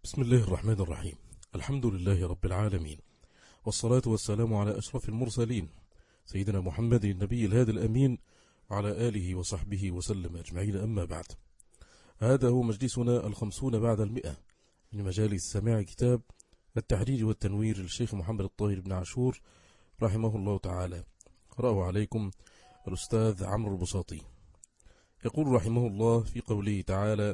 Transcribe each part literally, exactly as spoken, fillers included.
بسم الله الرحمن الرحيم. الحمد لله رب العالمين، والصلاة والسلام على أشرف المرسلين سيدنا محمد النبي الهادي الأمين وعلى آله وصحبه وسلم أجمعين. أما بعد، هذا هو مجلسنا الخمسون بعد المئة من مجالس سماع كتاب التحرير والتنوير للشيخ محمد الطاهر بن عاشور رحمه الله تعالى. قرأه عليكم الأستاذ عمرو البساطي. يقول رحمه الله في قوله تعالى: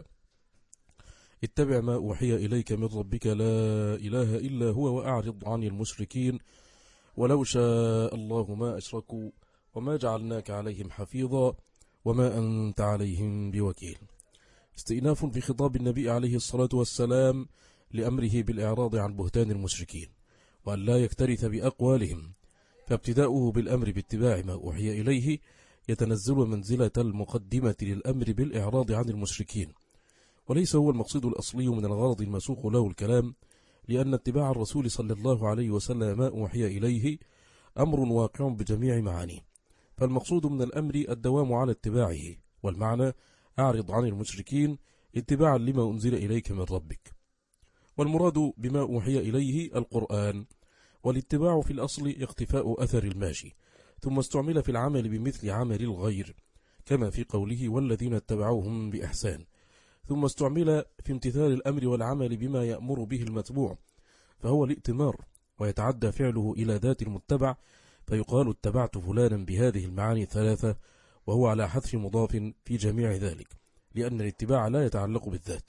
اتبع ما أوحي إليك من ربك لا إله إلا هو وأعرض عن المشركين ولو شاء الله ما أشركوا وما جعلناك عليهم حفيظا وما أنت عليهم بوكيل. استئناف في خطاب النبي عليه الصلاة والسلام لأمره بالإعراض عن بهتان المشركين وأن لا يكترث بأقوالهم، فابتداؤه بالأمر باتباع ما أوحي إليه يتنزل منزلة المقدمة للأمر بالإعراض عن المشركين، وليس هو المقصود الأصلي من الغرض المسوق له الكلام، لأن اتباع الرسول صلى الله عليه وسلم ما أوحي إليه أمر واقع بجميع معانيه، فالمقصود من الأمر الدوام على اتباعه، والمعنى أعرض عن المشركين اتباعا لما أنزل إليك من ربك. والمراد بما أوحي إليه القرآن، والاتباع في الأصل اقتفاء أثر الماشي، ثم استعمل في العمل بمثل عمل الغير كما في قوله والذين اتبعوهم بإحسان، ثم استعمل في امتثال الأمر والعمل بما يأمر به المتبوع، فهو الائتمار، ويتعدى فعله إلى ذات المتبع، فيقال اتبعت فلانا بهذه المعاني الثلاثة، وهو على حذف مضاف في جميع ذلك، لأن الاتباع لا يتعلق بالذات.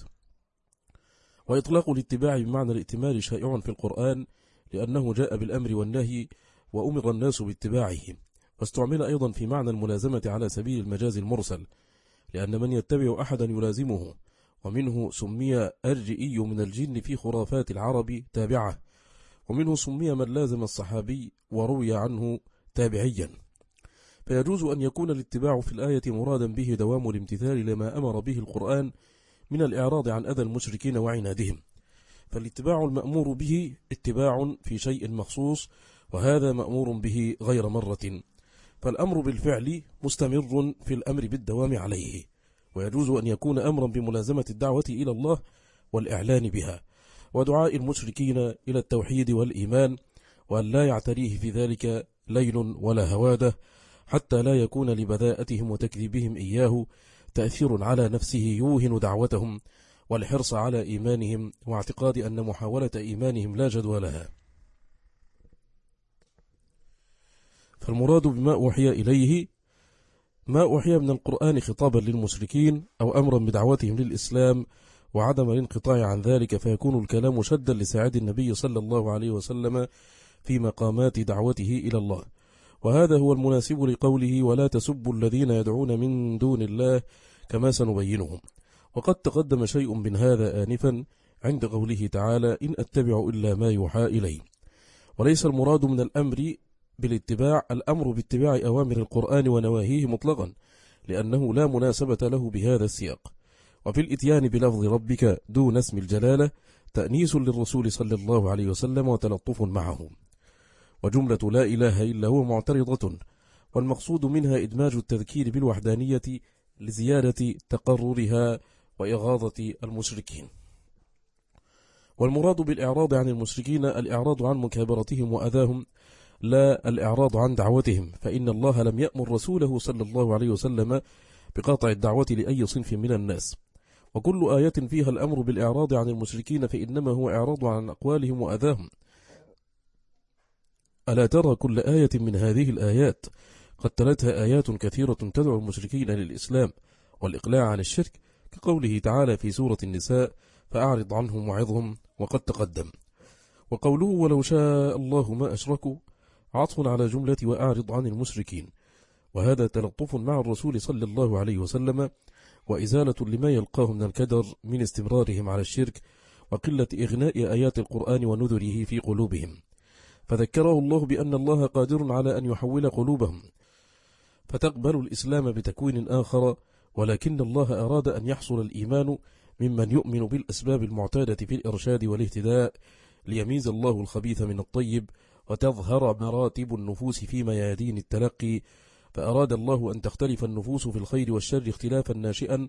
وإطلاق الاتباع بمعنى الائتمار شائع في القرآن، لأنه جاء بالأمر والنهي وأمر الناس باتباعه، واستعمل أيضا في معنى الملازمة على سبيل المجاز المرسل، لأن من يتبع أحدا يلازمه، ومنه سمي الرئي من الجن في خرافات العرب تابعة، ومنه سمي من لازم الصحابي وروي عنه تابعيا. فيجوز أن يكون الاتباع في الآية مرادا به دوام الامتثال لما أمر به القرآن من الإعراض عن أذى المشركين وعنادهم، فالاتباع المأمور به اتباع في شيء مخصوص، وهذا مأمور به غير مرة، فالأمر بالفعل مستمر في الأمر بالدوام عليه. ويجوز أن يكون أمرا بملازمة الدعوة إلى الله والإعلان بها، ودعاء المشركين إلى التوحيد والإيمان، وأن لا يعتريه في ذلك ليل ولا هواده، حتى لا يكون لبذاءتهم وتكذيبهم إياه تأثير على نفسه يوهن دعوتهم، والحرص على إيمانهم واعتقاد أن محاولة إيمانهم لا جدوى لها. فالمراد بما أوحي إليه ما أوحي من القرآن خطابا للمشركين أو أمرا بدعوتهم للإسلام وعدم الانقطاع عن ذلك، فيكون الكلام شدا لساعد النبي صلى الله عليه وسلم في مقامات دعوته إلى الله، وهذا هو المناسب لقوله ولا تسبوا الذين يدعون من دون الله كما سنبينهم. وقد تقدم شيء من هذا آنفا عند قوله تعالى إن أتبع إلا ما يوحى إلي. وليس المراد من الأمر بالاتباع الأمر باتباع أوامر القرآن ونواهيه مطلقا، لأنه لا مناسبة له بهذا السياق. وفي الإتيان بلفظ ربك دون اسم الجلالة تأنيس للرسول صلى الله عليه وسلم وتلطف معه. وجملة لا إله إلا هو معترضة، والمقصود منها إدماج التذكير بالوحدانية لزيادة تقررها وإغاظة المشركين. والمراد بالإعراض عن المشركين الإعراض عن مكابرتهم وأذاهم، لا الإعراض عن دعوتهم، فإن الله لم يأمر رسوله صلى الله عليه وسلم بقطع الدعوة لأي صنف من الناس، وكل آية فيها الأمر بالإعراض عن المشركين فإنما هو إعراض عن أقوالهم وأذاهم. ألا ترى كل آية من هذه الآيات قد تلتها آيات كثيرة تدعو المشركين للإسلام والإقلاع عن الشرك، كقوله تعالى في سورة النساء فأعرض عنهم وعظهم وقد تقدم. وقوله ولو شاء الله ما أشركوا عطف على جملة وأعرض عن المشركين، وهذا تلطف مع الرسول صلى الله عليه وسلم وإزالة لما يلقاه من الكدر من استمرارهم على الشرك وقلة إغناء آيات القرآن ونذره في قلوبهم، فذكره الله بأن الله قادر على أن يحول قلوبهم فتقبل الإسلام بتكوين آخر، ولكن الله أراد أن يحصل الإيمان ممن يؤمن بالأسباب المعتادة في الإرشاد والاهتداء، ليميز الله الخبيث من الطيب وتظهر مراتب النفوس في ميادين التلقي، فأراد الله أن تختلف النفوس في الخير والشر اختلافا ناشئا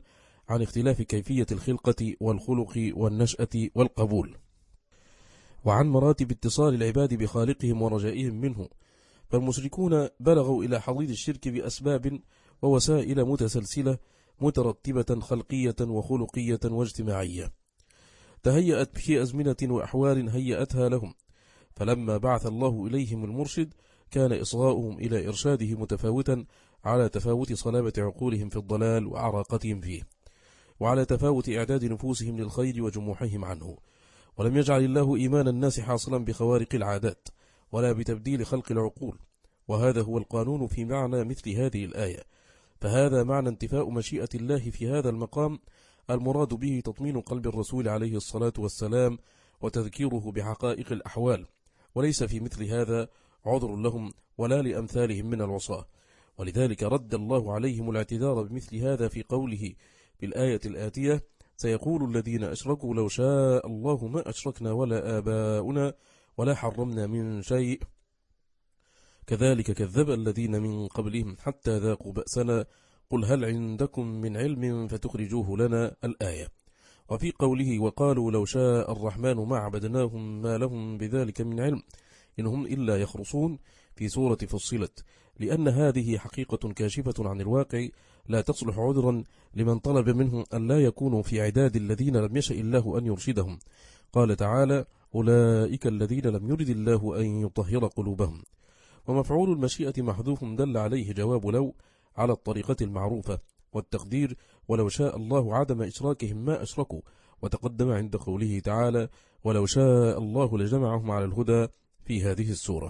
عن اختلاف كيفية الخلقة والخلق والنشأة والقبول، وعن مراتب اتصال العباد بخالقهم ورجائهم منه. فالمشركون بلغوا إلى حضيض الشرك بأسباب ووسائل متسلسلة مترتبة خلقية وخلقية واجتماعية، تهيأت في أزمنة وأحوال هيأتها لهم. فلما بعث الله إليهم المرشد كان إصغاؤهم إلى إرشاده متفاوتا على تفاوت صلابة عقولهم في الضلال وعراقتهم فيه، وعلى تفاوت إعداد نفوسهم للخير وجموحهم عنه. ولم يجعل الله إيمان الناس حاصلا بخوارق العادات ولا بتبديل خلق العقول، وهذا هو القانون في معنى مثل هذه الآية. فهذا معنى انتفاء مشيئة الله في هذا المقام، المراد به تطمين قلب الرسول عليه الصلاة والسلام وتذكيره بحقائق الأحوال، وليس في مثل هذا عذر لهم ولا لأمثالهم من العصاة. ولذلك رد الله عليهم الاعتذار بمثل هذا في قوله بالآية الآتية: سيقول الذين أشركوا لو شاء الله ما أشركنا ولا آباؤنا ولا حرمنا من شيء كذلك كذب الذين من قبلهم حتى ذاقوا بأسنا قل هل عندكم من علم فتخرجوه لنا، الآية. وفي قوله: وقالوا لو شاء الرحمن ما عبدناهم ما لهم بذلك من علم إنهم إلا يخرصون، في سورة فصلت، لأن هذه حقيقة كاشفة عن الواقع لا تصلح عذرا لمن طلب منهم أن لا يكونوا في عداد الذين لم يشأ الله أن يرشدهم. قال تعالى: أولئك الذين لم يرد الله أن يطهر قلوبهم. ومفعول المشيئة محذوف دل عليه جواب لو على الطريقة المعروفة، والتقدير ولو شاء الله عدم إشراكهم ما أشركوا، وتقدم عند قوله تعالى: ولو شاء الله لجمعهم على الهدى في هذه السورة.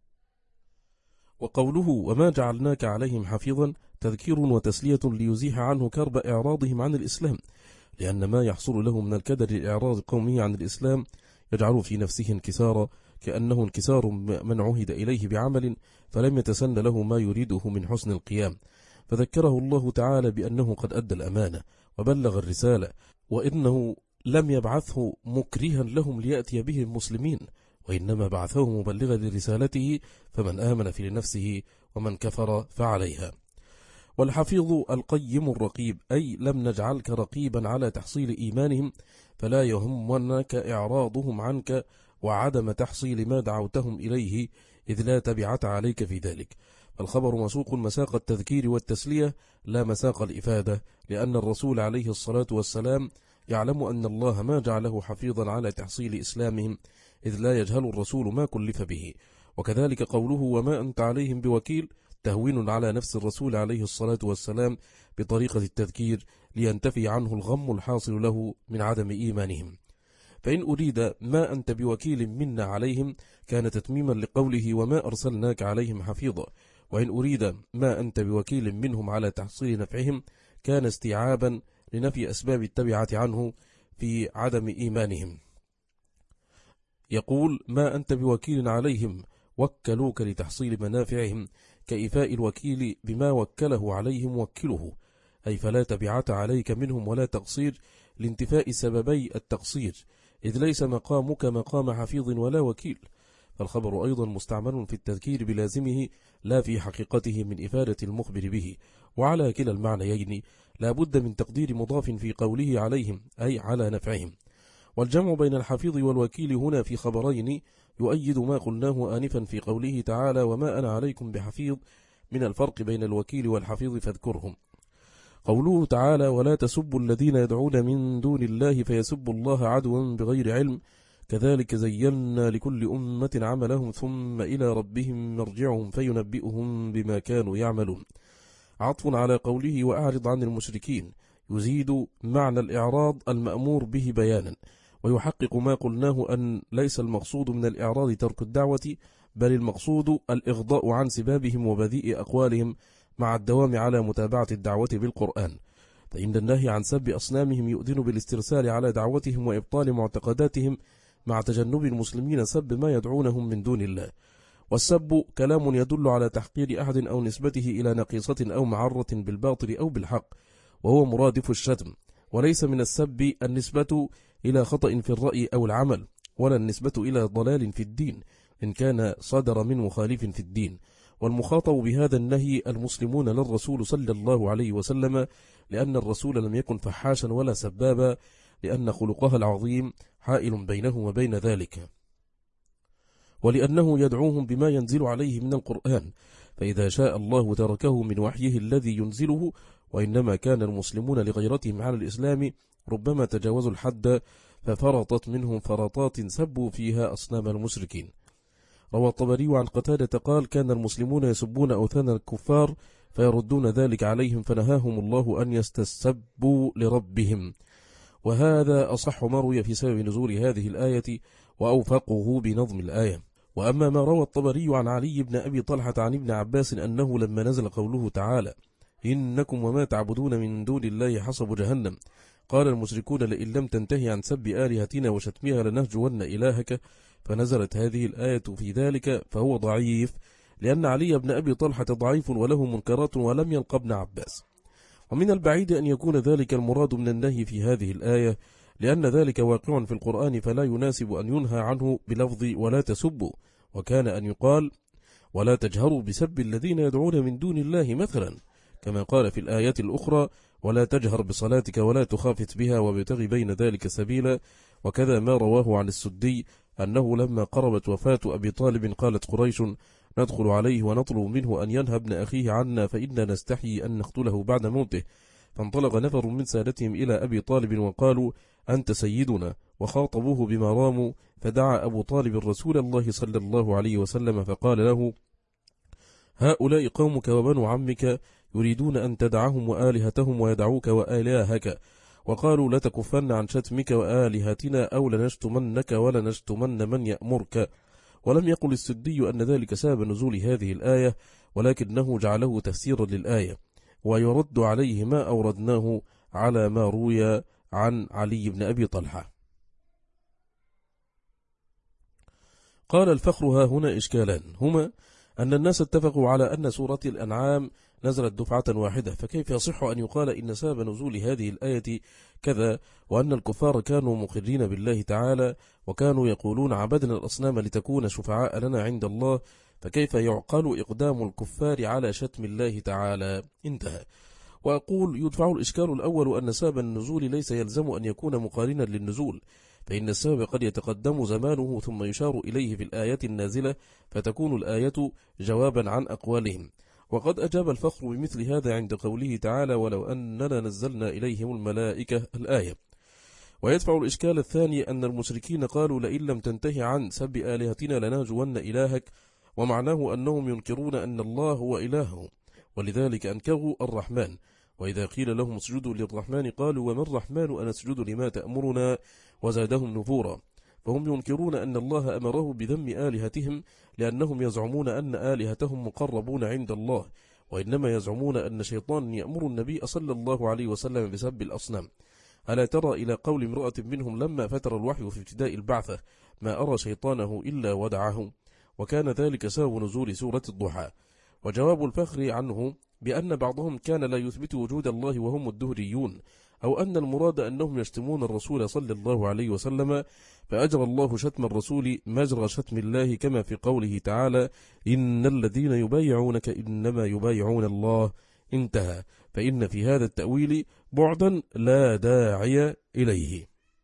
وقوله: وما جعلناك عليهم حفيظا، تذكير وتسلية ليزيح عنه كرب إعراضهم عن الإسلام، لأن ما يحصل له من الكدر لإعراض قومه عن الإسلام يجعل في نفسه انكسارا، كأنه انكسار من عهد إليه بعمل فلم يتسن له ما يريده من حسن القيام، فذكره الله تعالى بأنه قد أدى الأمانة وبلغ الرسالة، وإنه لم يبعثه مكرها لهم ليأتي به المسلمين، وإنما بعثه مبلغا لرسالته، فمن آمن في لنفسه ومن كفر فعليها. والحفيظ القيم الرقيب، أي لم نجعلك رقيبا على تحصيل إيمانهم، فلا يهمنك إعراضهم عنك وعدم تحصيل ما دعوتهم إليه، إذ لا تبعة عليك في ذلك. فالخبر مسوق مساق التذكير والتسلية لا مساق الإفادة، لأن الرسول عليه الصلاة والسلام يعلم أن الله ما جعله حفيظا على تحصيل إسلامهم، إذ لا يجهل الرسول ما كلف به. وكذلك قوله: وما أنت عليهم بوكيل، تهوين على نفس الرسول عليه الصلاة والسلام بطريقة التذكير لينتفي عنه الغم الحاصل له من عدم إيمانهم. فإن أريد ما أنت بوكيل منا عليهم كان تتميما لقوله: وما أرسلناك عليهم حفيظا. وإن أريد ما أنت بوكيل منهم على تحصيل نفعهم كان استيعابا لنفي أسباب التبعة عنه في عدم إيمانهم. يقول: ما أنت بوكيل عليهم، وكلوك لتحصيل منافعهم، كإفاء الوكيل بما وكله عليهم وكله، أي فلا تبعة عليك منهم ولا تقصير، لانتفاء سببي التقصير، إذ ليس مقامك مقام حفيظ ولا وكيل. فالخبر أيضا مستعمل في التذكير بلازمه لا في حقيقته من إفادة المخبر به، وعلى كلا المعنيين لا بد من تقدير مضاف في قوله عليهم، أي على نفعهم. والجمع بين الحفيظ والوكيل هنا في خبرين يؤيد ما قلناه آنفا في قوله تعالى: وما أنا عليكم بحفيظ، من الفرق بين الوكيل والحفيظ فاذكرهم. قوله تعالى: ولا تسبوا الذين يدعون من دون الله فيسبوا الله عدوا بغير علم، كذلك زينا لكل أمة عملهم ثم إلى ربهم مرجعهم فينبئهم بما كانوا يعملون. عطف على قوله: وأعرض عن المشركين، يزيد معنى الإعراض المأمور به بيانا، ويحقق ما قلناه أن ليس المقصود من الإعراض ترك الدعوة، بل المقصود الإغضاء عن سبابهم وبذيء أقوالهم، مع الدوام على متابعة الدعوة بالقرآن. فإن النهي عن سب أصنامهم يؤذن بالاسترسال على دعوتهم وإبطال معتقداتهم، مع تجنب المسلمين سب ما يدعونهم من دون الله. والسب كلام يدل على تحقير أحد أو نسبته إلى نقيصة أو معرة بالباطل أو بالحق، وهو مرادف الشتم. وليس من السب النسبة إلى خطأ في الرأي أو العمل، ولا النسبة إلى ضلال في الدين إن كان صدر من مخالف في الدين، والمخاطب بهذا النهي المسلمون للرسول صلى الله عليه وسلم، لأن الرسول لم يكن فحاشا ولا سبابا، لأن خلقها العظيم حائل بينه وبين ذلك، ولأنه يدعوهم بما ينزل عليه من القرآن، فإذا شاء الله تركه من وحيه الذي ينزله. وإنما كان المسلمون لغيرتهم على الإسلام ربما تجاوزوا الحد، ففرطت منهم فرطات سبوا فيها أصنام المشركين. روى الطبري عن قتادة قال: كان المسلمون يسبون أوثان الكفار فيردون ذلك عليهم، فنهاهم الله أن يستسبوا لربهم. وهذا أصح ما روي في سبب نزول هذه الآية، وأوفقه بنظم الآية. وأما ما روى الطبري عن علي بن أبي طلحة عن ابن عباس أنه لما نزل قوله تعالى: إنكم وما تعبدون من دون الله حصب جهنم، قال المشركون: لئن لم تنتهي عن سب آلهتنا وشتمها لنهجون إلهك، فنزلت هذه الآية في ذلك، فهو ضعيف، لأن علي بن أبي طلحة ضعيف وله منكرات ولم يلق ابن عباس. ومن البعيد أن يكون ذلك المراد من النهي في هذه الآية، لأن ذلك واقع في القرآن، فلا يناسب أن ينهى عنه بلفظ ولا تسبوا، وكان أن يقال: ولا تجهروا بسب الذين يدعون من دون الله مثلا، كما قال في الآية الأخرى: ولا تجهر بصلاتك ولا تخافت بها وابتغ بين ذلك سبيلا. وكذا ما رواه عن السدي أنه لما قربت وفاة أبي طالب قالت قريش: ندخل عليه ونطلب منه أن ينهى ابن أخيه عنا، فإننا نستحيي أن نقتله بعد موته. فانطلق نفر من سادتهم إلى أبي طالب وقالوا: أنت سيدنا، وخاطبوه بما راموا. فدعا أبو طالب رسول الله صلى الله عليه وسلم فقال له: هؤلاء قومك وبنو عمك يريدون أن تدعهم وآلهتهم ويدعوك وآلهك، وقالوا: لتكفن عن شتمك وآلهتنا أو لنشتمنك ولنشتمن من يأمرك. ولم يقل السدي أن ذلك سبب نزول هذه الآية، ولكنه جعله تفسيرا للآية، ويرد عليه ما أوردناه على ما روي عن علي بن أبي طلحة. قال الفخر: ها هنا إشكالان، هما أن الناس اتفقوا على أن سورة الأنعام نزلت دفعة واحدة، فكيف يصح أن يقال إن سبب نزول هذه الآية كذا، وأن الكفار كانوا مقرين بالله تعالى وكانوا يقولون: عبدنا الأصنام لتكون شفعاء لنا عند الله، فكيف يعقل إقدام الكفار على شتم الله تعالى؟ انتهى. وأقول: يدفع الإشكال الأول أن سبب النزول ليس يلزم أن يكون مقارنا للنزول، فإن السبب قد يتقدم زمانه ثم يشار إليه في الآية النازلة، فتكون الآية جوابا عن أقوالهم. وقد أجاب الفخر بمثل هذا عند قوله تعالى: ولو أننا نزلنا إليهم الملائكة، الآية. ويدفع الإشكال الثاني أن المشركين قالوا: لئن لم تنتهي عن سب آلهتنا لنهجون إلهك، ومعناه أنهم ينكرون أن الله هو إلههم، ولذلك أنكروا الرحمن. وإذا قيل لهم اسجدوا للرحمن قالوا: وما الرحمن أنسجد لما تأمرنا، وزادهم نفورا. فهم ينكرون أن الله أمره بذم آلهتهم، لأنهم يزعمون أن آلهتهم مقربون عند الله، وإنما يزعمون أن شيطان يأمر النبي صلى الله عليه وسلم بسب الأصنام. ألا ترى إلى قول امرأة منهم لما فتر الوحي في ابتداء البعثة: ما أرى شيطانه إلا ودعه، وكان ذلك سبب نزول سورة الضحى. وجواب الفخر عنه بأن بعضهم كان لا يثبت وجود الله وهم الدهريون، أو أن المراد أنهم يشتمون الرسول صلى الله عليه وسلم، فأجرى الله شتم الرسول مجرى شتم الله، كما في قوله تعالى: إن الذين يبايعونك إنما يبايعون الله، انتهى. فإن في هذا التأويل بعدا لا داعي إليه.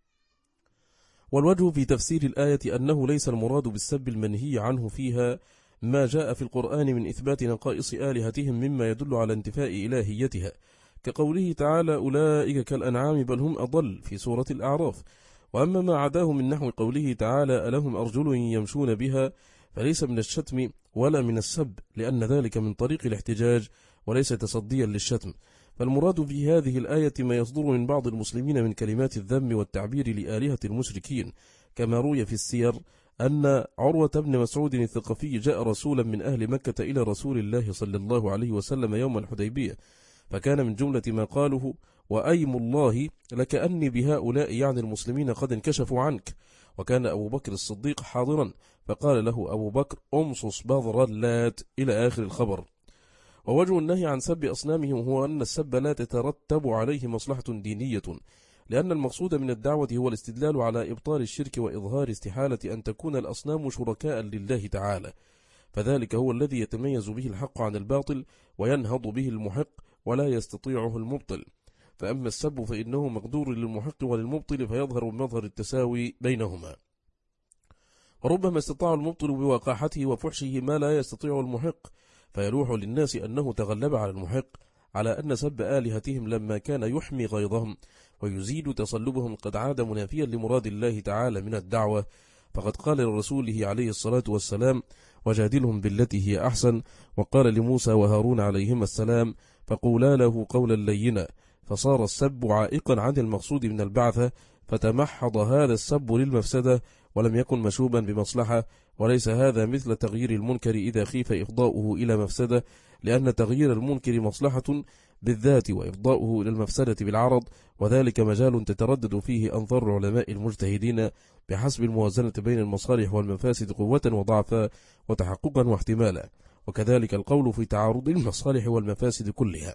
والوجه في تفسير الآية أنه ليس المراد بالسب المنهي عنه فيها ما جاء في القرآن من إثبات نقائص آلهتهم مما يدل على انتفاء إلهيتها، كقوله تعالى: أولئك كالأنعام بل هم أضل في سورة الأعراف. وأما ما عداه من نحو قوله تعالى: ألهم أرجل يمشون بها، فليس من الشتم ولا من السب، لأن ذلك من طريق الاحتجاج وليس تصديا للشتم. فالمراد في هذه الآية ما يصدر من بعض المسلمين من كلمات الذم والتعبير لآلهة المشركين، كما روي في السير أن عروة بن مسعود الثقفي جاء رسولا من أهل مكة إلى رسول الله صلى الله عليه وسلم يوم الحديبية، فكان من جملة ما قاله: وأيم الله لكأني بهؤلاء، يعني المسلمين، قد انكشفوا عنك. وكان أبو بكر الصديق حاضرا، فقال له أبو بكر: أمصص بذر اللات، إلى آخر الخبر. ووجه النهي عن سب أصنامهم هو أن السب لا تترتب عليه مصلحة دينية، لأن المقصود من الدعوة هو الاستدلال على إبطال الشرك وإظهار استحالة أن تكون الأصنام شركاء لله تعالى. فذلك هو الذي يتميز به الحق عن الباطل وينهض به المحق ولا يستطيعه المبطل. فأما السب فإنه مقدور للمحق وللمبطل فيظهر بمظهر التساوي بينهما. وربما استطاع المبطل بوقاحته وفحشه ما لا يستطيع المحق، فيلوح للناس أنه تغلب على المحق، على أن سب آلهتهم لما كان يحمي غيظهم ويزيد تصلبهم قد عاد منافيا لمراد الله تعالى من الدعوة. فقد قال لرسوله عليه الصلاة والسلام: وجادلهم بالتي هي أحسن، وقال لموسى وهارون عليهما السلام: فقولا له قولا لينا. فصار السب عائقا عن المقصود من البعثة، فتمحض هذا السب للمفسدة ولم يكن مشوبا بمصلحة. وليس هذا مثل تغيير المنكر إذا خيف إفضاؤه إلى مفسدة، لأن تغيير المنكر مصلحة بالذات وإفضاؤه إلى المفسدة بالعرض، وذلك مجال تتردد فيه أنظار العلماء المجتهدين بحسب الموازنة بين المصالح والمفاسد قوة وضعفا وتحققا واحتمالا، وكذلك القول في تعارض المصالح والمفاسد كلها.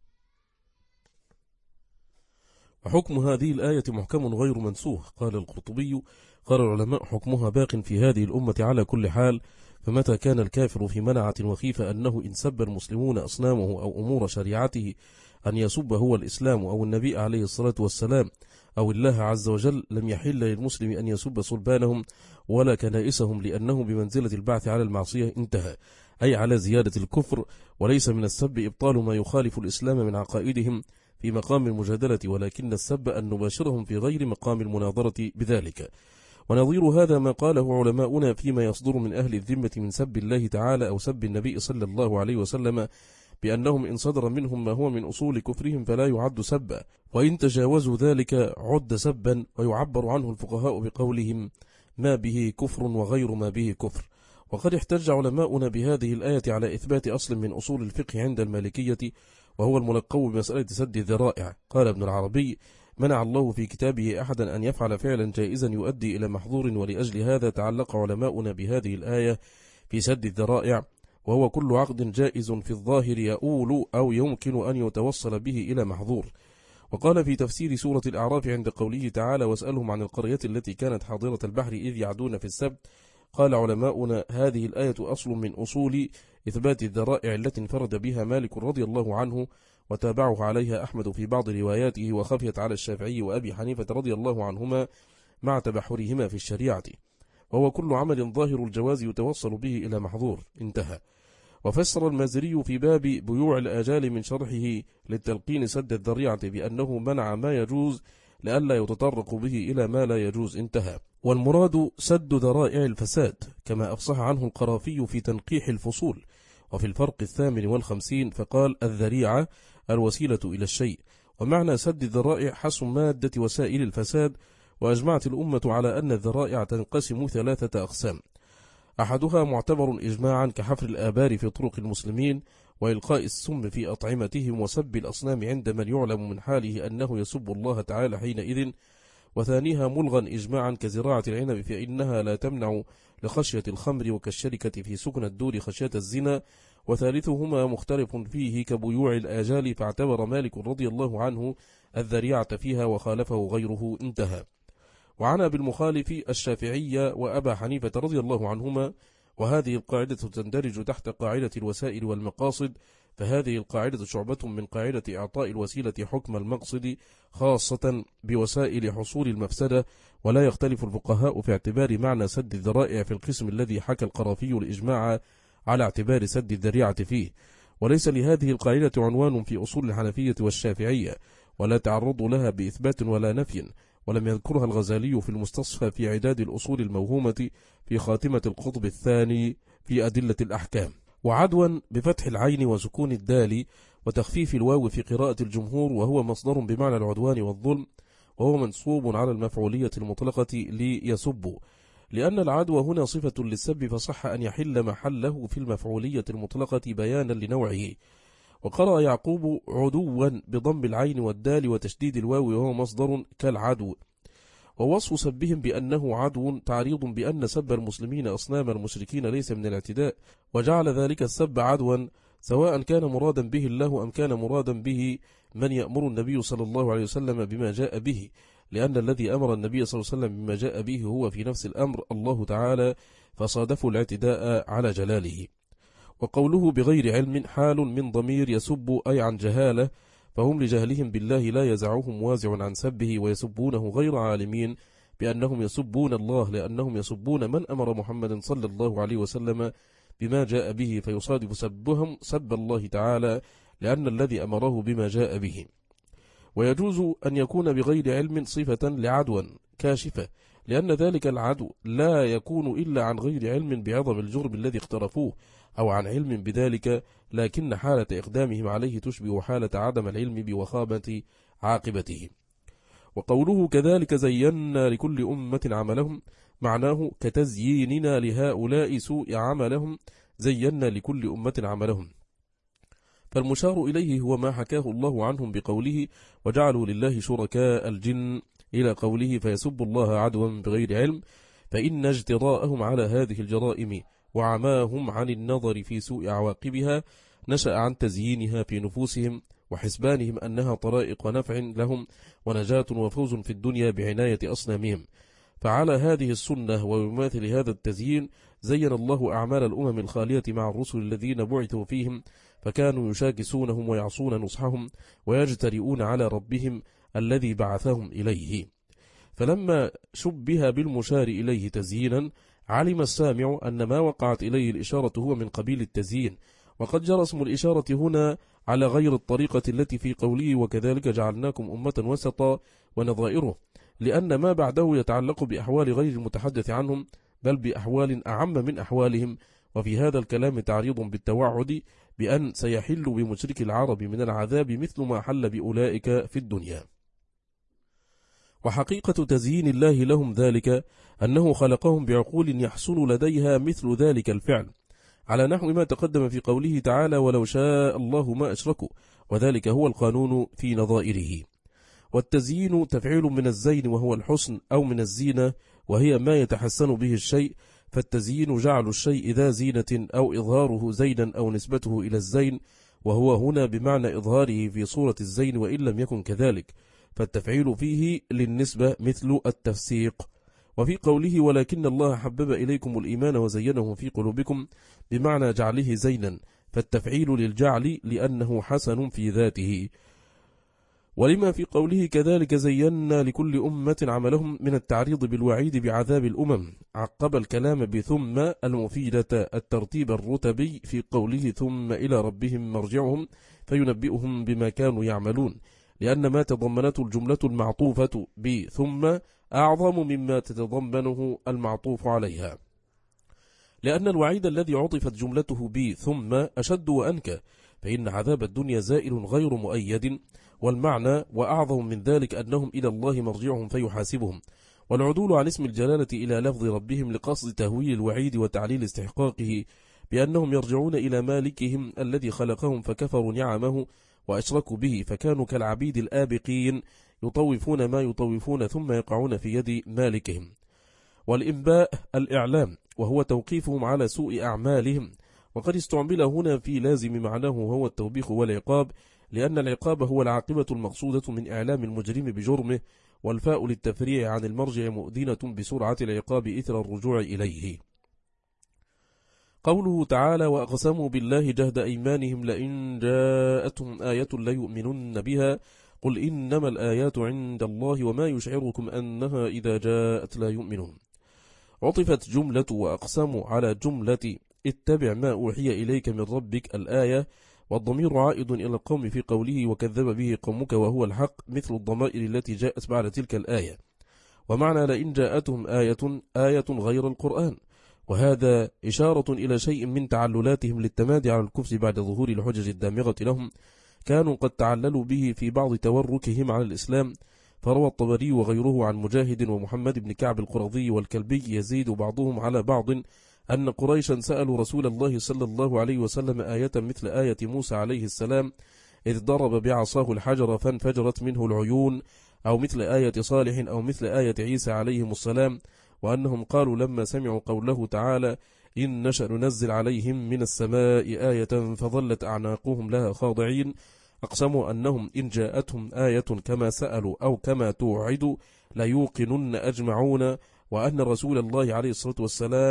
وحكم هذه الآية محكم غير منسوخ. قال القرطبي: قال العلماء: حكمها باق في هذه الأمة على كل حال، فمتى كان الكافر في منعة وخيف أنه إن سب المسلمون أصنامه أو أمور شريعته أن يسب هو الإسلام أو النبي عليه الصلاة والسلام أو الله عز وجل، لم يحل للمسلم أن يسب صلبانهم ولا كنائسهم، لأنه بمنزلة البعث على المعصية، انتهى، أي على زيادة الكفر. وليس من السب إبطال ما يخالف الإسلام من عقائدهم في مقام المجادلة، ولكن السب أن نباشرهم في غير مقام المناظرة بذلك. ونظير هذا ما قاله علماؤنا فيما يصدر من أهل الذمة من سب الله تعالى أو سب النبي صلى الله عليه وسلم، بأنهم إن صدر منهم ما هو من أصول كفرهم فلا يعد سبا، وإن تجاوزوا ذلك عد سبا. ويعبر عنه الفقهاء بقولهم: ما به كفر وغير ما به كفر. وقد احتج علماؤنا بهذه الآية على إثبات أصل من أصول الفقه عند المالكية، وهو الملقب بمسألة سد الذرائع. قال ابن العربي: منع الله في كتابه أحدا أن يفعل فعلا جائزا يؤدي إلى محظور، ولأجل هذا تعلق علماؤنا بهذه الآية في سد الذرائع، وهو كل عقد جائز في الظاهر يؤول أو يمكن أن يتوصل به إلى محظور. وقال في تفسير سورة الأعراف عند قوله تعالى: واسألهم عن القرية التي كانت حاضرة البحر إذ يعدون في السبت. قال علماؤنا: هذه الآية أصل من أصول إثبات الذرائع التي انفرد بها مالك رضي الله عنه، وتابعه عليها أحمد في بعض رواياته، وخفيت على الشافعي وأبي حنيفة رضي الله عنهما مع تبحرهما في الشريعة، وهو كل عمل ظاهر الجواز يتوصل به إلى محظور، انتهى. وفسر المازري في باب بيوع الآجال من شرحه للتلقين سد الذريعة بأنه منع ما يجوز لئلا يتطرق به إلى ما لا يجوز، انتهى. والمراد سد ذرائع الفساد، كما أفصح عنه القرافي في تنقيح الفصول وفي الفرق الثامن والخمسين، فقال: الذريعة الوسيلة إلى الشيء. ومعنى سد الذرائع حسم مادة وسائل الفساد. وأجمعت الأمة على أن الذرائع تنقسم ثلاثة أقسام: أحدها معتبر إجماعا كحفر الآبار في طرق المسلمين، وإلقاء السم في أطعمتهم، وسب الأصنام عند من يعلم من حاله أنه يسب الله تعالى حينئذ. وثانيها ملغى إجماعا كزراعة العنب، فإنها لا تمنع لخشية الخمر، وكالشركة في سكن الدور خشية الزنا. وثالثهما مختلف فيه كبيوع الآجال، فاعتبر مالك رضي الله عنه الذريعة فيها وخالفه غيره، انتهى. وعنا بالمخالف الشافعية وأبا حنيفة رضي الله عنهما. وهذه القاعدة تندرج تحت قاعدة الوسائل والمقاصد، فهذه القاعدة شعبة من قاعدة إعطاء الوسيلة حكم المقصد، خاصة بوسائل حصول المفسدة. ولا يختلف الفقهاء في اعتبار معنى سد الذرائع في القسم الذي حكى القرافي الإجماع على اعتبار سد الذريعة فيه. وليس لهذه القاعدة عنوان في أصول الحنفية والشافعية، ولا تعرض لها بإثبات ولا نفي، ولم يذكرها الغزالي في المستصفى في عداد الأصول الموهومة في خاتمة القطب الثاني في أدلة الأحكام. وعدوا بفتح العين وسكون الدال وتخفيف الواو في قراءة الجمهور، وهو مصدر بمعنى العدوان والظلم، وهو منصوب على المفعولية المطلقة ليسب، لأن العدوى هنا صفة للسب، فصح أن يحل محله في المفعولية المطلقة بيانا لنوعه. وقرأ يعقوب عدوا بضم العين والدال وتشديد الواو، وهو مصدر كالعدو. ووصف سبهم بأنه عدو تعريض بأن سب المسلمين أصنام المشركين ليس من الاعتداء، وجعل ذلك السب عدوا سواء كان مرادا به الله أم كان مرادا به من يأمر النبي صلى الله عليه وسلم بما جاء به، لأن الذي أمر النبي صلى الله عليه وسلم بما جاء به هو في نفس الأمر الله تعالى، فصادفوا الاعتداء على جلاله. وقوله بغير علم حال من ضمير يسب أي عن جهالة، فهم لجهلهم بالله لا يزعهم وازع عن سبه ويسبونه غير عالمين بأنهم يسبون الله، لأنهم يسبون من أمر محمد صلى الله عليه وسلم بما جاء به، فيصادف سبهم سب الله تعالى لأن الذي أمره بما جاء به. ويجوز أن يكون بغير علم صفة لعدوى كاشفة، لأن ذلك العدو لا يكون إلا عن غير علم بعظم الجرم الذي اقترفوه، أو عن علم بذلك، لكن حالة إقدامهم عليه تشبه حالة عدم العلم بوخامة عاقبته. وقوله كذلك زينا لكل أمة عملهم، معناه كتزييننا لهؤلاء سوء عملهم زينا لكل أمة عملهم. فالمشار إليه هو ما حكاه الله عنهم بقوله وجعلوا لله شركاء الجن إلى قوله فيسب الله عدوا بغير علم، فإن اجتراءهم على هذه الجرائم وعماهم عن النظر في سوء عواقبها نشأ عن تزيينها في نفوسهم وحسبانهم أنها طرائق نفع لهم ونجاة وفوز في الدنيا بعناية أصنامهم. فعلى هذه السنة وبمثل هذا التزيين زين الله أعمال الأمم الخالية مع الرسل الذين بعثوا فيهم، فكانوا يشاكسونهم ويعصون نصحهم ويجترئون على ربهم الذي بعثهم إليه. فلما شبه بالمشار إليه تزيينا علم السامع أن ما وقعت إليه الإشارة هو من قبيل التزيين، وقد جرى اسم الإشارة هنا على غير الطريقة التي في قوله وكذلك جعلناكم أمة وسطا ونظائره، لأن ما بعده يتعلق بأحوال غير المتحدث عنهم بل بأحوال أعم من أحوالهم. وفي هذا الكلام تعريض بالتوعد بأن سيحل بمشرك العرب من العذاب مثل ما حل بأولئك في الدنيا. وحقيقة تزيين الله لهم ذلك أنه خلقهم بعقول يحصل لديها مثل ذلك الفعل، على نحو ما تقدم في قوله تعالى ولو شاء الله ما أشركوا، وذلك هو القانون في نظائره. والتزيين تفعيل من الزين وهو الحسن أو من الزينة وهي ما يتحسن به الشيء، فالتزيين جعل الشيء ذا زينة أو إظهاره زينا أو نسبته إلى الزين، وهو هنا بمعنى إظهاره في صورة الزين وإن لم يكن كذلك، فالتفعيل فيه للنسبة مثل التفسيق. وفي قوله ولكن الله حبب إليكم الإيمان وزينه في قلوبكم بمعنى جعله زينا، فالتفعيل للجعل لأنه حسن في ذاته. ولما في قوله كذلك زينا لكل أمة عملهم من التعريض بالوعيد بعذاب الأمم، عقب الكلام بثم المفيدة الترتيب الرتبي في قوله ثم إلى ربهم مرجعهم فينبئهم بما كانوا يعملون، لأن ما تضمنته الجملة المعطوفة بثم أعظم مما تتضمنه المعطوف عليها، لأن الوعيد الذي عطفت جملته بثم أشد وأنكى، فإن عذاب الدنيا زائل غير مؤيد. والمعنى وأعظم من ذلك أنهم إلى الله مرجعهم فيحاسبهم، والعدول عن اسم الجلالة إلى لفظ ربهم لقصد تهويل الوعيد وتعليل استحقاقه بأنهم يرجعون إلى مالكهم الذي خلقهم فكفروا نعمه وأشركوا به، فكانوا كالعبيد الآبقين يطوفون ما يطوفون ثم يقعون في يد مالكهم. والإنباء الإعلام وهو توقيفهم على سوء أعمالهم، وقد استعمل هنا في لازم معناه هو التوبيخ والعقاب، لأن العقاب هو العاقبة المقصودة من إعلام المجرم بجرمه، والفاء للتفريع عن المرجع مؤذنة بسرعة العقاب إثر الرجوع إليه. قوله تعالى وأقسموا بالله جهد أيمانهم لئن جاءتهم آية ليؤمنن بها قل إنما الآيات عند الله وما يشعركم أنها إذا جاءت لا يؤمنون. عطفت جملة وأقسموا على جملة اتبع ما أوحي إليك من ربك الآية، والضمير عائد إلى القوم في قوله وكذب به قومك وهو الحق مثل الضمائر التي جاءت بعد تلك الآية. ومعنى لئن جاءتهم آية آية غير القرآن، وهذا إشارة إلى شيء من تعللاتهم للتمادي على الكفر بعد ظهور الحجج الدامغة لهم، كانوا قد تعللوا به في بعض توركهم على الإسلام. فروى الطبري وغيره عن مجاهد ومحمد بن كعب القرظي والكلبي يزيد بعضهم على بعض أن قريشا سألوا رسول الله صلى الله عليه وسلم آية مثل آية موسى عليه السلام إذ ضرب بعصاه الحجر فانفجرت منه العيون، أو مثل آية صالح، أو مثل آية عيسى عليهم السلام، وأنهم قالوا لما سمعوا قوله تعالى إن نشأ ننزل عليهم من السماء آية فظلت أعناقهم لها خاضعين، أقسموا أنهم إن جاءتهم آية كما سألوا أو كما توعدوا ليوقنن أجمعون، وأن رسول الله عليه الصلاة والسلام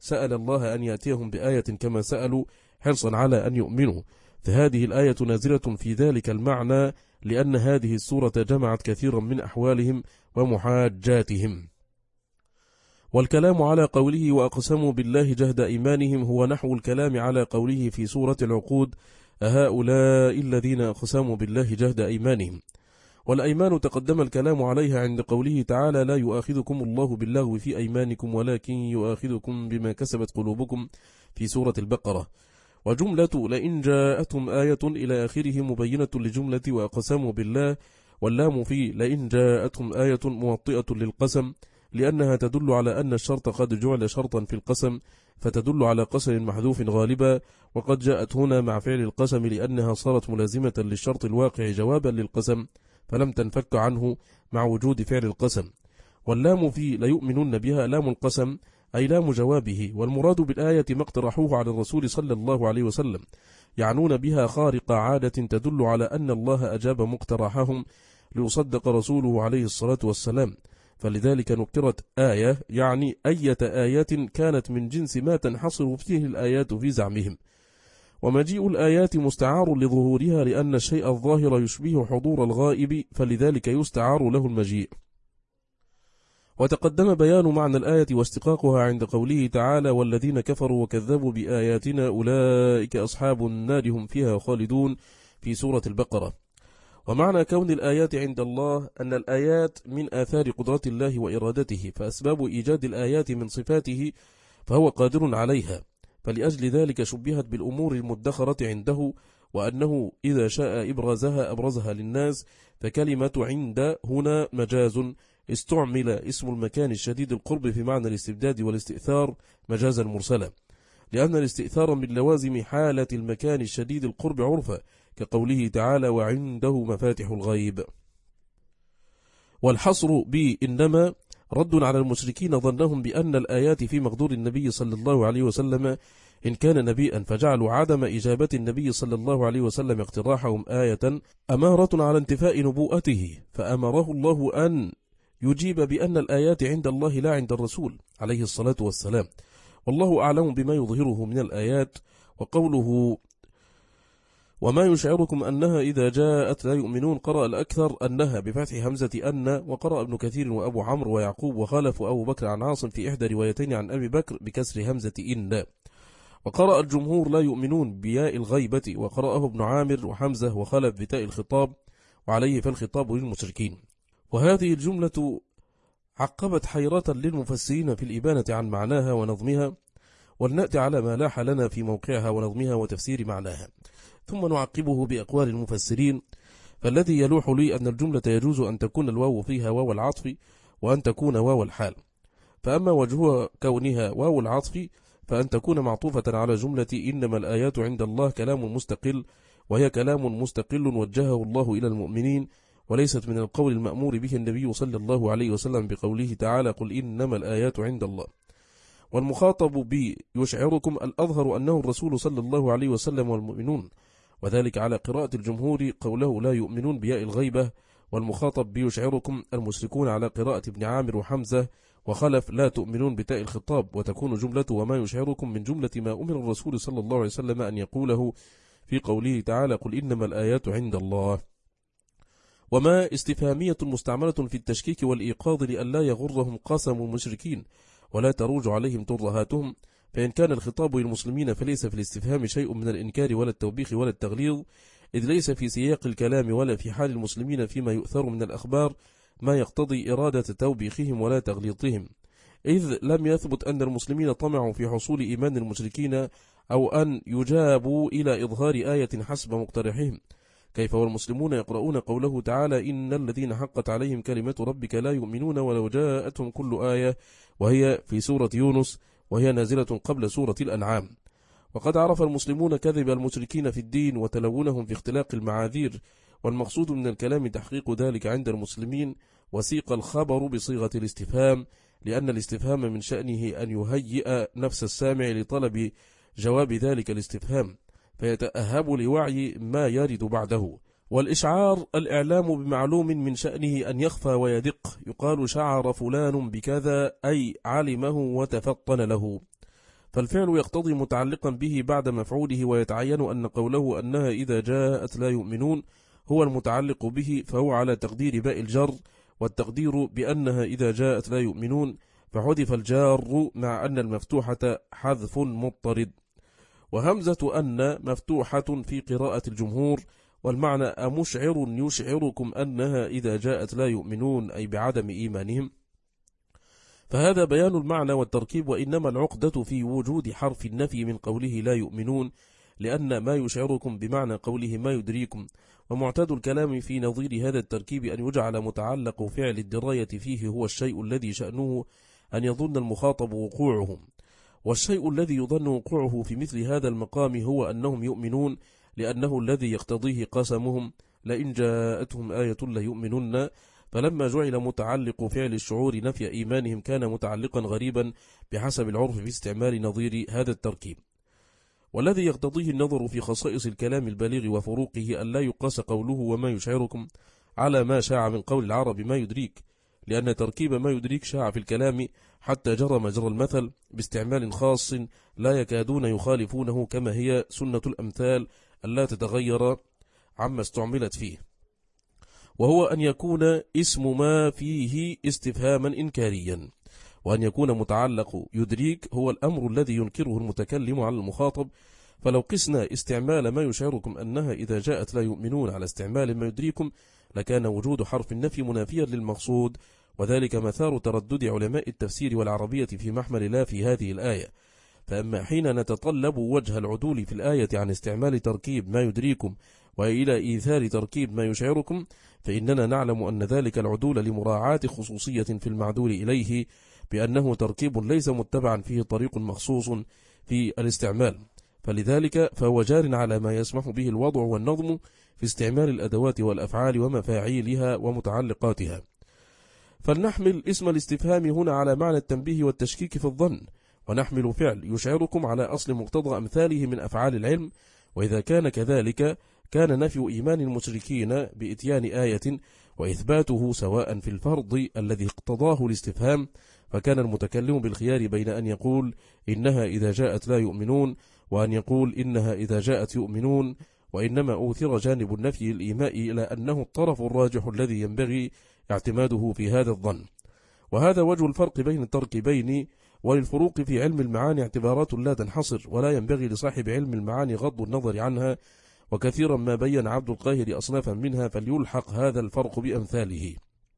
سأل الله أن يأتيهم بآية كما سألوا حرصا على أن يؤمنوا، فهذه الآية نازلة في ذلك المعنى، لأن هذه السورة جمعت كثيرا من أحوالهم ومحاجاتهم. والكلام على قوله وأقسموا بالله جهد إيمانهم هو نحو الكلام على قوله في سورة العقود أهؤلاء الذين أقسموا بالله جهد إيمانهم. والأيمان تقدم الكلام عليها عند قوله تعالى لا يؤاخذكم الله باللغو في أيمانكم ولكن يؤاخذكم بما كسبت قلوبكم في سورة البقرة. وجملة لئن جاءتهم آية إلى آخره مبينة لجملة وأقسموا بالله، واللام في لئن جاءتهم آية موطئة للقسم، لأنها تدل على أن الشرط قد جعل شرطا في القسم، فتدل على قسم محذوف غالبا، وقد جاءت هنا مع فعل القسم لأنها صارت ملازمة للشرط الواقع جوابا للقسم، فلم تنفك عنه مع وجود فعل القسم. واللام في ليؤمنون بها لام القسم أي لام جوابه، والمراد بالآية ما اقترحوه على الرسول صلى الله عليه وسلم، يعنون بها خارق عادة تدل على أن الله أجاب مقترحهم ليصدق رسوله عليه الصلاة والسلام، فلذلك نكرت آية يعني أية آيات كانت من جنس ما تنحصر فيه الآيات في زعمهم. ومجيء الآيات مستعار لظهورها، لأن الشيء الظاهر يشبه حضور الغائب، فلذلك يستعار له المجيء. وتقدم بيان معنى الآية واستقاقها عند قوله تعالى والذين كفروا وكذبوا بآياتنا أولئك أصحاب النار هم فيها خالدون في سورة البقرة. ومعنى كون الآيات عند الله أن الآيات من آثار قدرة الله وإرادته، فأسباب إيجاد الآيات من صفاته فهو قادر عليها، فلأجل ذلك شبهت بالأمور المدخرة عنده، وأنه إذا شاء إبرازها أبرزها للناس، فكلمة عند هنا مجاز استعمل اسم المكان الشديد القرب في معنى الاستبداد والاستئثار مجازا مرسلا، لأن الاستئثار من لوازم حالة المكان الشديد القرب عرفا، كقوله تعالى وعنده مفاتح الغيب. والحصر بإنما رد على المشركين ظنهم بأن الآيات في مقدور النبي صلى الله عليه وسلم إن كان نبيا، فجعلوا عدم إجابة النبي صلى الله عليه وسلم اقتراحهم آية أمارة على انتفاء نبوءته، فأمره الله أن يجيب بأن الآيات عند الله لا عند الرسول عليه الصلاة والسلام، والله أعلم بما يظهره من الآيات. وقوله وما يشعركم أنها إذا جاءت لا يؤمنون قرأ الأكثر أنها بفتح همزة أن، وقرأ ابن كثير وأبو عمرو ويعقوب وخالف أبو بكر عن عاصم في إحدى روايتين عن أبي بكر بكسر همزة إن، وقرأ الجمهور لا يؤمنون بياء الغيبة، وقرأه ابن عامر وحمزة وخالف بتاء الخطاب، وعليه فالخطاب للمشركين. وهذه الجملة عقبت حيرة للمفسرين في الإبانة عن معناها ونظمها، ولنأتي على ما لاح لنا في موقعها ونظمها وتفسير معناها، ثم نعقبه بأقوال المفسرين. فالذي يلوح لي أن الجملة يجوز أن تكون الواو فيها واو العطف وأن تكون واو الحال، فأما وجه كونها واو العطف فأن تكون معطوفة على جملة إنما الآيات عند الله كلام مستقل، وهي كلام مستقل وجهه الله إلى المؤمنين، وليست من القول المأمور به النبي صلى الله عليه وسلم بقوله تعالى قل إنما الآيات عند الله. والمخاطب بي يشعركم الأظهر أنه الرسول صلى الله عليه وسلم والمؤمنون، وذلك على قراءة الجمهور قوله لا يؤمنون بياء الغيبة، والمخاطب بي يشعركم المشركون على قراءة ابن عامر وحمزة وخلف لا تؤمنون بتاء الخطاب، وتكون جملة وما يشعركم من جملة ما أمر الرسول صلى الله عليه وسلم أن يقوله في قوله تعالى قل إنما الآيات عند الله. وما استفهامية مستعملة في التشكيك والإيقاظ لئلا يغرهم قسم المشركين ولا تروج عليهم ترهاتهم، فإن كان الخطاب للمسلمين فليس في الاستفهام شيء من الإنكار ولا التوبيخ ولا التغليظ، إذ ليس في سياق الكلام ولا في حال المسلمين فيما يؤثر من الأخبار ما يقتضي إرادة توبيخهم ولا تغليظهم، إذ لم يثبت أن المسلمين طمعوا في حصول إيمان المشركين أو أن يجابوا إلى إظهار آية حسب مقترحهم. كيف والمسلمون يقرؤون قوله تعالى إن الذين حقت عليهم كلمة ربك لا يؤمنون ولو جاءتهم كل آية، وهي في سورة يونس، وهي نازلة قبل سورة الأنعام. وقد عرف المسلمون كذب المشركين في الدين وتلونهم في اختلاق المعاذير، والمقصود من الكلام تحقيق ذلك عند المسلمين، وسيق الخبر بصيغة الاستفهام، لأن الاستفهام من شأنه أن يهيئ نفس السامع لطلب جواب ذلك الاستفهام، فيتأهب لوعي ما يرد بعده. والإشعار الإعلام بمعلوم من شأنه أن يخفى ويدق، يقال شعر فلان بكذا أي علمه وتفطن له. فالفعل يقتضي متعلقا به بعد مفعوله، ويتعين أن قوله أنها إذا جاءت لا يؤمنون هو المتعلق به، فهو على تقدير باء الجر، والتقدير بأنها إذا جاءت لا يؤمنون، فحذف الجار مع أن المفتوحة حذف مضطرد. وهمزة أن مفتوحة في قراءة الجمهور، والمعنى أمشعر يشعركم أنها إذا جاءت لا يؤمنون، أي بعدم إيمانهم. فهذا بيان المعنى والتركيب، وإنما العقدة في وجود حرف النفي من قوله لا يؤمنون، لأن ما يشعركم بمعنى قوله ما يدريكم. ومعتاد الكلام في نظير هذا التركيب أن يجعل متعلق فعل الدراية فيه هو الشيء الذي شأنه أن يظن المخاطب وقوعه، والشيء الذي يظن وقوعه في مثل هذا المقام هو أنهم يؤمنون، لأنه الذي يقتضيه قسمهم لئن جاءتهم آية ليؤمنن. فلما جعل متعلق فعل الشعور نفي إيمانهم كان متعلقا غريبا بحسب العرف في استعمال نظير هذا التركيب. والذي يقتضيه النظر في خصائص الكلام البليغ وفروقه أن لا يقاس قوله وما يشعركم على ما شاع من قول العرب ما يدريك، لأن تركيب ما يدريك شاع في الكلام حتى جرى مجرى المثل باستعمال خاص لا يكادون يخالفونه، كما هي سنة الأمثال ألا تتغير عما استعملت فيه، وهو أن يكون اسم ما فيه استفهاما إنكاريا، وأن يكون متعلق يدريك هو الأمر الذي ينكره المتكلم على المخاطب. فلو قسنا استعمال ما يشعركم أنها إذا جاءت لا يؤمنون على استعمال ما يدريكم لكان وجود حرف النفي منافيا للمقصود، وذلك مثار تردد علماء التفسير والعربية في محمل لا في هذه الآية. فأما حين نتطلب وجه العدول في الآية عن استعمال تركيب ما يدريكم وإلى إيثار تركيب ما يشعركم، فإننا نعلم أن ذلك العدول لمراعاة خصوصية في المعدول إليه، بأنه تركيب ليس متبعا فيه طريق مخصوص في الاستعمال، فلذلك فهو جار على ما يسمح به الوضع والنظم في استعمال الأدوات والأفعال ومفاعيلها ومتعلقاتها. فلنحمل اسم الاستفهام هنا على معنى التنبيه والتشكيك في الظن، ونحمل فعل يشعركم على أصل مقتضى أمثاله من أفعال العلم. وإذا كان كذلك كان نفي إيمان المشركين بإتيان آية وإثباته سواء في الفرض الذي اقتضاه الاستفهام، فكان المتكلم بالخيار بين أن يقول إنها إذا جاءت لا يؤمنون وأن يقول إنها إذا جاءت يؤمنون، وإنما أوثر جانب النفي الإيماء إلى أنه الطرف الراجح الذي ينبغي اعتماده في هذا الظن. وهذا وجه الفرق بين التركيبين. وللفروق في علم المعاني اعتبارات لا تنحصر، ولا ينبغي لصاحب علم المعاني غض النظر عنها، وكثيرا ما بين عبد القاهر أصنافا منها، فليلحق هذا الفرق بأمثاله.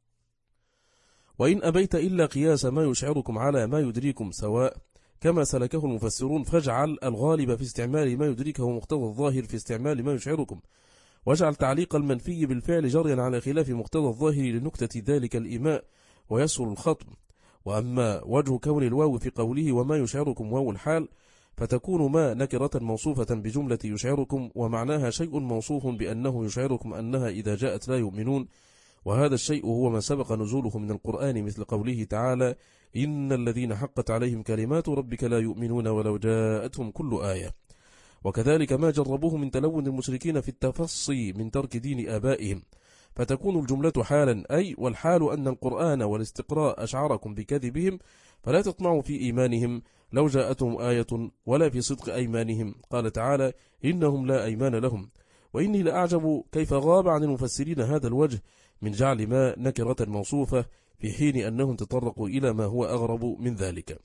وإن أبيت إلا قياس ما يشعركم على ما يدريكم سواء كما سلكه المفسرون، فاجعل الغالب في استعمال ما يدريكه مقتضى الظاهر في استعمال ما يشعركم، واجعل تعليق المنفي بالفعل جريا على خلاف مقتضى الظاهر لنكتة ذلك الإيماء ويسهل الخطب. وأما وجه كون الواو في قوله وما يشعركم واو الحال، فتكون ما نكرة موصوفة بجملة يشعركم، ومعناها شيء موصوف بأنه يشعركم أنها إذا جاءت لا يؤمنون، وهذا الشيء هو ما سبق نزوله من القرآن، مثل قوله تعالى إن الذين حقت عليهم كلمات ربك لا يؤمنون ولو جاءتهم كل آية. وكذلك ما جربوه من تلون المشركين في التفصي من ترك دين آبائهم، فتكون الجملة حالا، أي والحال أن القرآن والاستقراء أشعركم بكذبهم، فلا تطمعوا في إيمانهم لو جاءتهم آية ولا في صدق أيمانهم. قال تعالى إنهم لا أيمان لهم. وإني لأعجب كيف غاب عن المفسرين هذا الوجه من جعل ما نكرة موصوفة في حين أنهم تطرقوا إلى ما هو أغرب من ذلك.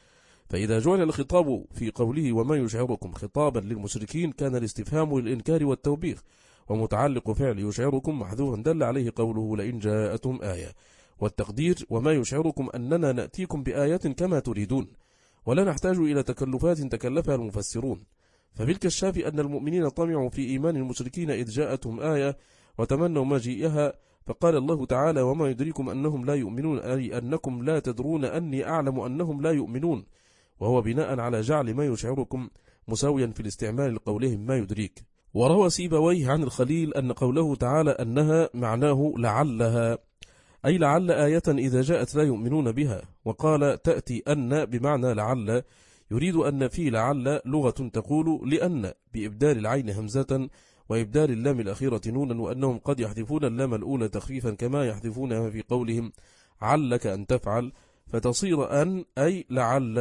فإذا جعل الخطاب في قوله وما يشعركم خطابا للمشركين كان الاستفهام للإنكار والتوبيخ، ومتعلق فعل يشعركم محذوفا دل عليه قوله لئن جاءتهم آية، والتقدير وما يشعركم أننا نأتيكم بآية كما تريدون، ولا نحتاج إلى تكلفات تكلفها المفسرون. ففي الكشاف أن المؤمنين طمعوا في إيمان المشركين إذ جاءتهم آية وتمنوا مجيئها، فقال الله تعالى وما يدريكم أنهم لا يؤمنون، أي أنكم لا تدرون أني أعلم أنهم لا يؤمنون، وهو بناء على جعل ما يشعركم مساويا في الاستعمال لقولهم ما يدريك. وروى سيبويه عن الخليل أن قوله تعالى أنها معناه لعلها، أي لعل آية إذا جاءت لا يؤمنون بها، وقال تأتي أن بمعنى لعل، يريد أن في لعل لغة تقول لأن بإبدال العين همزة وإبدال اللام الأخيرة نونا، وأنهم قد يحذفون اللام الأولى تخفيفا كما يحذفونها في قولهم علك أن تفعل، فتصير أن أي لعل،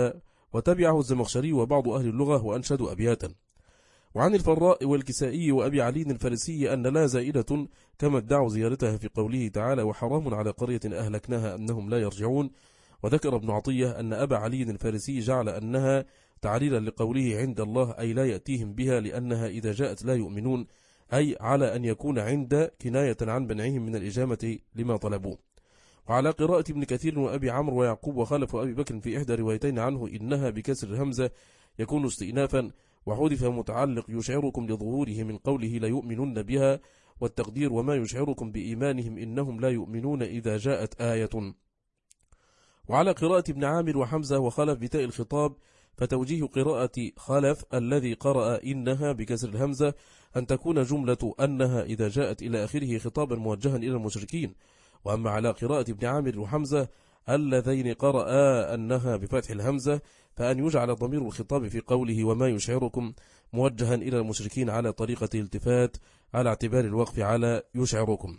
وتبعه الزمخشري وبعض أهل اللغة وأنشدوا أبياتا. وعن الفراء والكسائي وأبي علي الفارسي أن لا زائدة كما ادعوا زيارتها في قوله تعالى وحرام على قرية أهلكناها أنهم لا يرجعون. وذكر ابن عطية أن أبا علي الفارسي جعل أنها تعليلا لقوله عند الله أي لا يأتيهم بها لأنها إذا جاءت لا يؤمنون، أي على أن يكون عند كناية عن منعهم من الإجامة لما طلبوه. وعلى قراءة ابن كثير وأبي عمرو ويعقوب وخلف وأبي بكر في إحدى روايتين عنه إنها بكسر الهمزة يكون استئنافا، وحذف متعلق يشعركم لظهوره من قوله لا يؤمنون بها، والتقدير وما يشعركم بإيمانهم إنهم لا يؤمنون إذا جاءت آية. وعلى قراءة ابن عامر وحمزة وخلف بتاء الخطاب، فتوجيه قراءة خلف الذي قرأ إنها بكسر الهمزة أن تكون جملة أنها إذا جاءت إلى آخره خطابا موجها إلى المشركين. وأما على قراءة ابن عامر وحمزة اللذين قرأ أنها بفتح الهمزة فأن يجعل ضمير الخطاب في قوله وما يشعركم موجها إلى المشركين على طريقة الالتفات على اعتبار الوقف على يشعركم.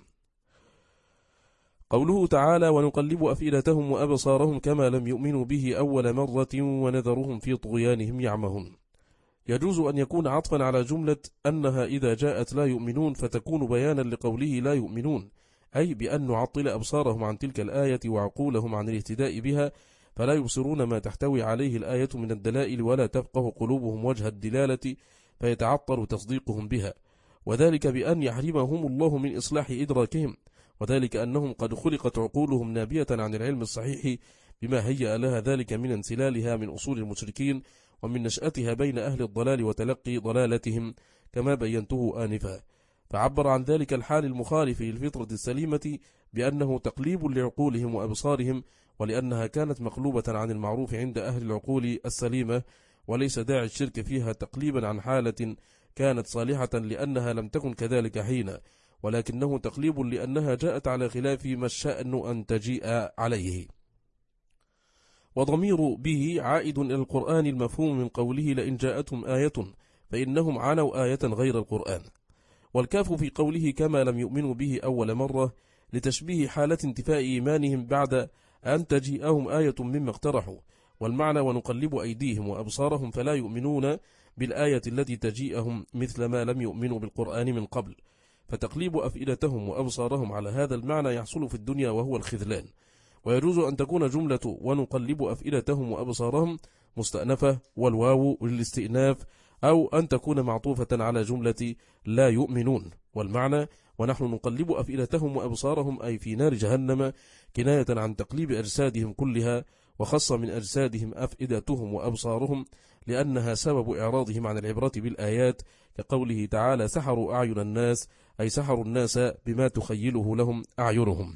قوله تعالى ونقلب أفئدتهم وأبصارهم كما لم يؤمنوا به أول مرة ونذرهم في طغيانهم يعمهون. يجوز أن يكون عطفا على جملة أنها إذا جاءت لا يؤمنون فتكون بيانا لقوله لا يؤمنون، أي بأن نعطل أبصارهم عن تلك الآية وعقولهم عن الاهتداء بها فلا يبصرون ما تحتوي عليه الآية من الدلائل ولا تفقه قلوبهم وجه الدلالة فيتعطل تصديقهم بها، وذلك بأن يحرمهم الله من إصلاح إدراكهم، وذلك أنهم قد خلقت عقولهم نابية عن العلم الصحيح بما هيأ لها ذلك من انسلالها من أصول المشركين ومن نشأتها بين أهل الضلال وتلقي ضلالتهم كما بينته آنفا. فعبر عن ذلك الحال المخالف للفطرة السليمة بأنه تقليب لعقولهم وأبصارهم، ولأنها كانت مقلوبة عن المعروف عند أهل العقول السليمة، وليس داعي الشرك فيها تقليبا عن حالة كانت صالحة لأنها لم تكن كذلك حين، ولكنه تقليب لأنها جاءت على خلاف ما الشأن أن تجيء عليه. وضمير به عائد إلى القرآن المفهوم من قوله لئن جاءتهم آية فإنهم عنوا آية غير القرآن. والكاف في قوله كما لم يؤمنوا به أول مرة لتشبيه حالة انتفاء إيمانهم بعد أن تجيئهم آية مما اقترحوا، والمعنى ونقلب أيديهم وأبصارهم فلا يؤمنون بالآية التي تجيئهم مثل ما لم يؤمنوا بالقرآن من قبل، فتقليب أفئدتهم وأبصارهم على هذا المعنى يحصل في الدنيا وهو الخذلان. ويجوز أن تكون جملة ونقلب أفئدتهم وأبصارهم مستأنفة والواو للاستئناف، أو أن تكون معطوفة على جملة لا يؤمنون، والمعنى ونحن نقلب أفئدتهم وأبصارهم أي في نار جهنم كناية عن تقليب أجسادهم كلها، وخص من أجسادهم أفئدتهم وأبصارهم لأنها سبب إعراضهم عن العبرة بالآيات، كقوله تعالى سحروا أعين الناس أي سحروا الناس بما تخيله لهم أعينهم.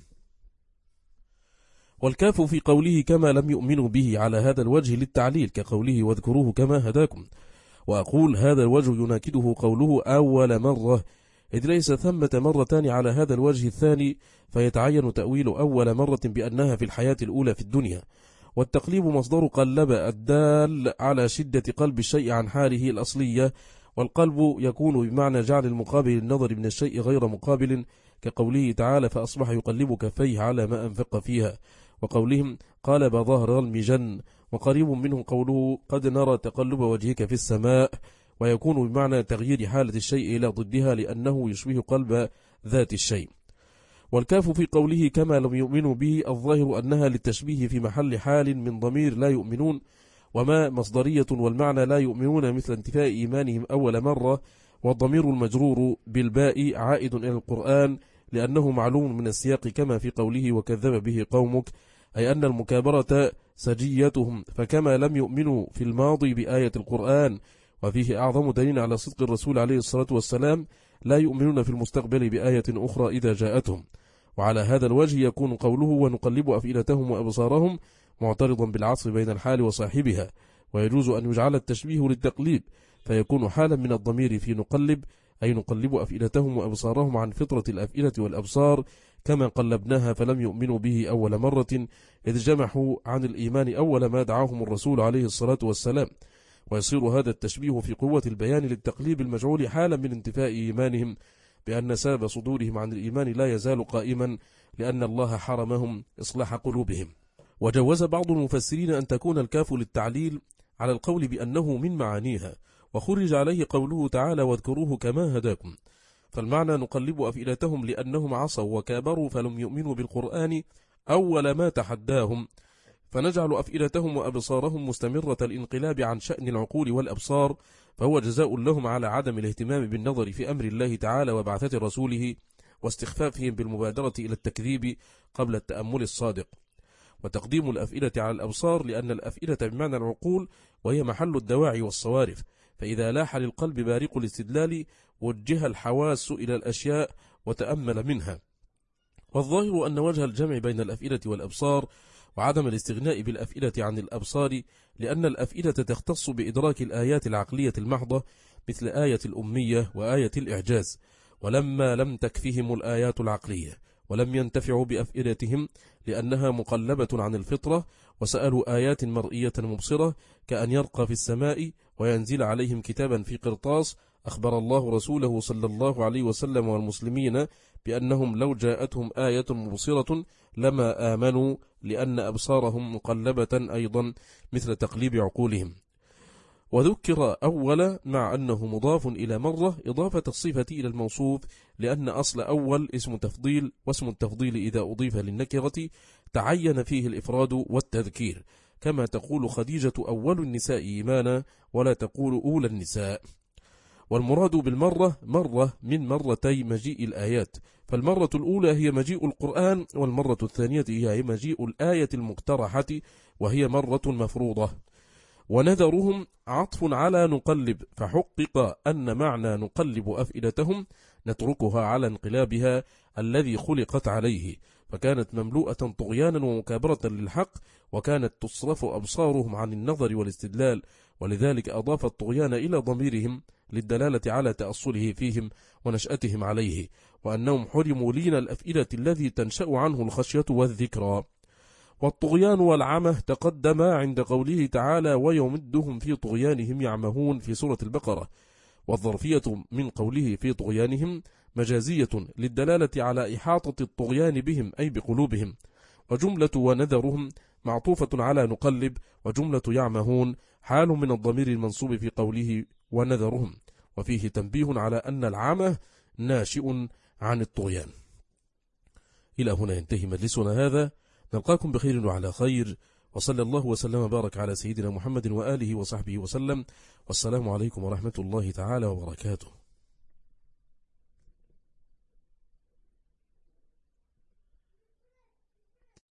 والكاف في قوله كما لم يؤمنوا به على هذا الوجه للتعليل كقوله واذكروه كما هداكم، وأقول هذا الوجه يناكده قوله أول مرة، إذ ليس ثمة مرتان على هذا الوجه الثاني، فيتعين تأويل أول مرة بأنها في الحياة الأولى في الدنيا. والتقليب مصدر قلب الدال على شدة قلب الشيء عن حاله الأصلية، والقلب يكون بمعنى جعل المقابل النظر من الشيء غير مقابل، كقوله تعالى فأصبح يقلب كفيه على ما أنفق فيها، وقولهم قالب ظهر المجن، وقريب منه قوله قد نرى تقلب وجهك في السماء، ويكون بمعنى تغيير حالة الشيء إلى ضدها لأنه يشبه قلب ذات الشيء. والكاف في قوله كما لم يؤمنوا به الظاهر أنها للتشبيه في محل حال من ضمير لا يؤمنون، وما مصدرية والمعنى لا يؤمنون مثل انتفاء إيمانهم أول مرة، والضمير المجرور بالباء عائد إلى القرآن لأنه معلوم من السياق كما في قوله وكذب به قومك، أي أن المكابرة سجيتهم، فكما لم يؤمنوا في الماضي بآية القرآن وفيه أعظم دليل على صدق الرسول عليه الصلاة والسلام لا يؤمنون في المستقبل بآية أخرى إذا جاءتهم. وعلى هذا الوجه يكون قوله ونقلب أفئدتهم وأبصارهم معترضا بالعصر بين الحال وصاحبها، ويجوز أن يجعل التشبيه للتقليب فيكون حالا من الضمير في نقلب، أي نقلب أفئدتهم وأبصارهم عن فطرة الأفئدة والأبصار كما قلبناها فلم يؤمنوا به أول مرة، إذ جمحوا عن الإيمان أول ما دعاهم الرسول عليه الصلاة والسلام. ويصير هذا التشبيه في قوة البيان للتقليب المجعول حالا من انتفاء إيمانهم، بأن سبب صدورهم عن الإيمان لا يزال قائما لأن الله حرمهم إصلاح قلوبهم. وجوز بعض المفسرين أن تكون الكاف للتعليل على القول بأنه من معانيها، وخرج عليه قوله تعالى واذكروه كما هداكم. فالمعنى نقلب أفئدتهم لأنهم عصوا وكابروا فلم يؤمنوا بالقرآن أول ما تحداهم، فنجعل أفئدتهم وأبصارهم مستمرة الانقلاب عن شأن العقول والأبصار، فهو جزاء لهم على عدم الاهتمام بالنظر في أمر الله تعالى وبعثة رسوله، واستخفافهم بالمبادرة إلى التكذيب قبل التأمل الصادق. وتقديم الأفئدة على الأبصار لأن الأفئدة بمعنى العقول، وهي محل الدواعي والصوارف، فإذا لاح للقلب بارق الاستدلال وجه الحواس إلى الأشياء وتأمل منها. والظاهر أن وجه الجمع بين الأفئدة والأبصار وعدم الاستغناء بالأفئدة عن الأبصار، لأن الأفئدة تختص بإدراك الآيات العقلية المحضة مثل آية الأمية وآية الإعجاز، ولما لم تكفهم الآيات العقلية ولم ينتفعوا بأفئدتهم لأنها مقلبة عن الفطرة، وسألوا آيات مرئية مبصرة كأن يرقى في السماء وينزل عليهم كتابا في قرطاس. أخبر الله رسوله صلى الله عليه وسلم والمسلمين بأنهم لو جاءتهم آية مبصرة لما آمنوا، لأن أبصارهم مقلبة أيضا مثل تقليب عقولهم. وذكر أول مع أنه مضاف إلى مرة إضافة الصفة إلى الموصوف، لأن أصل أول اسم تفضيل، واسم التفضيل إذا أضيف للنكرة تعين فيه الإفراد والتذكير، كما تقول خديجة أول النساء إيمانا ولا تقول أولى النساء. والمراد بالمرة مرة من مرتي مجيء الآيات، فالمرة الأولى هي مجيء القرآن، والمرة الثانية هي مجيء الآية المقترحة وهي مرة مفروضة. ونذرهم عطف على نقلب، فحقق أن معنى نقلب أفئدتهم نتركها على انقلابها الذي خلقت عليه، فكانت مملوءة طغيانا ومكابرة للحق، وكانت تصرف أبصارهم عن النظر والاستدلال، ولذلك أضاف الطغيان إلى ضميرهم للدلالة على تأصله فيهم ونشأتهم عليه، وأنهم حرموا لين الأفئدة الذي تنشأ عنه الخشية والذكرى. والطغيان والعمى تقدم عند قوله تعالى ويمدهم في طغيانهم يعمهون في سورة البقرة، والظرفية من قوله في طغيانهم مجازية للدلالة على إحاطة الطغيان بهم أي بقلوبهم. وجملة ونذرهم معطوفة على نقلب، وجملة يعمهون حال من الضمير المنصوب في قوله ونذرهم، وفيه تنبيه على أن العمى ناشئ عن الطغيان. إلى هنا ينتهي مجلسنا هذا، نلقاكم بخير وعلى خير، وصلى الله وسلم وبارك على سيدنا محمد وآله وصحبه وسلم، والسلام عليكم ورحمة الله تعالى وبركاته.